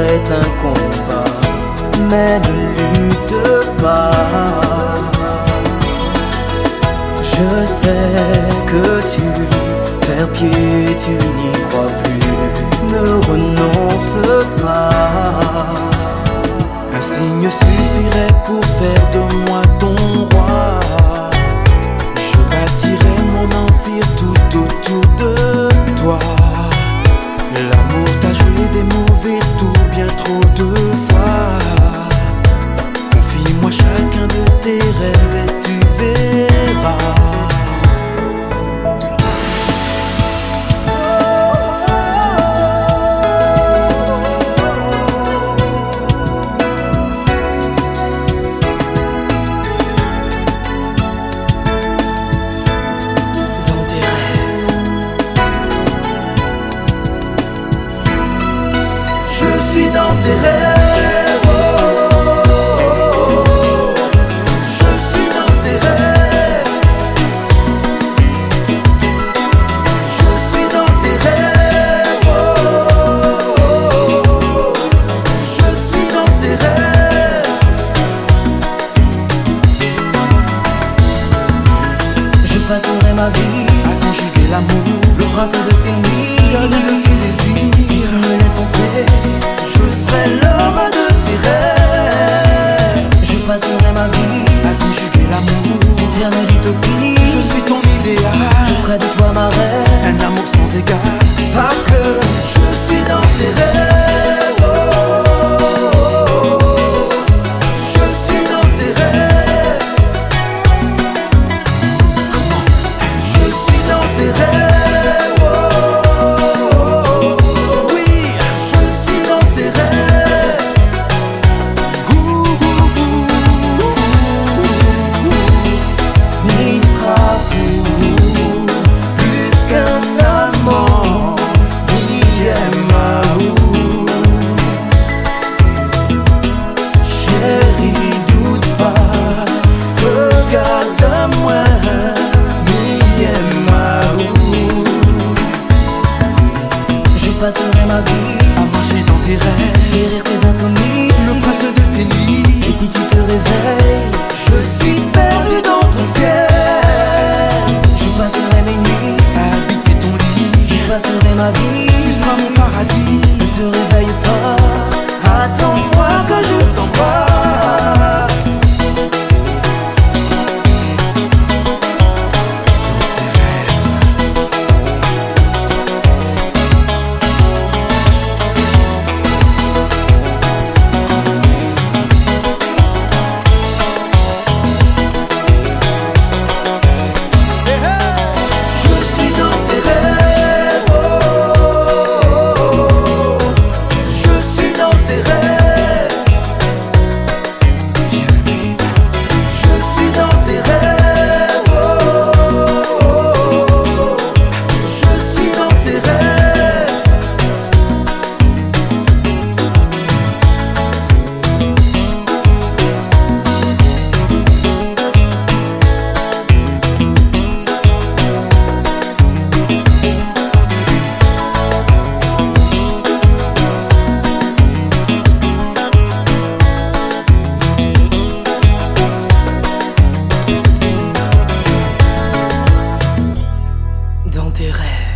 est un combat, mais ne lutte pas. Je sais que tu perds pied, tu n'y crois plus, ne renonce pas. Un signe suffirait pour faire de moi ton roi. Je bâtirai mon empire tout autour de toi. L'amour t'a joué des mauvais tours bien trop de fois. Confie-moi chacun de tes rêves et tu verras. Je suis dans tes rêves, oh, oh, oh. Je suis dans tes rêves. Je suis dans tes rêves, oh, oh, oh. Je suis dans tes rêves. Je passerai ma vie À conjuguer l'amour, le prince de tes nuits, garder de tes désirs. si tu me laisses entrer, je serai l'homme de tes rêves. Je passerai ma vie À conjuguer l'amour, éternelle utopie. je suis ton idéal. Je ferai de toi ma reine, Un amour sans égal. parce que je suis dans tes rêves, oh, oh, oh, oh. Je suis dans tes rêves. Je suis dans tes rêves, oh, oh, oh, oh. Oui, Je suis dans tes rêves. Il sera plus qu'un amant, il est Mahou. Chérie, doute pas, regarde-moi, il est Mahou. Je passerai ma vie à marcher dans tes rêves, guérir tes insomnies. le prince de tes nuits. Et si tu te réveilles, je suis perdu dans ton ciel. Je passerai mes nuits À habiter ton lit, je passerai ma vie. tu seras mon paradis. Ne te réveille pas, attends-moi que je t'embrasse. Je suis dans tes rêves, oh, oh, oh. Je suis dans tes rêves. Je suis dans tes rêves, oh, oh, oh. Je suis dans tes rêves. Dans tes rêves.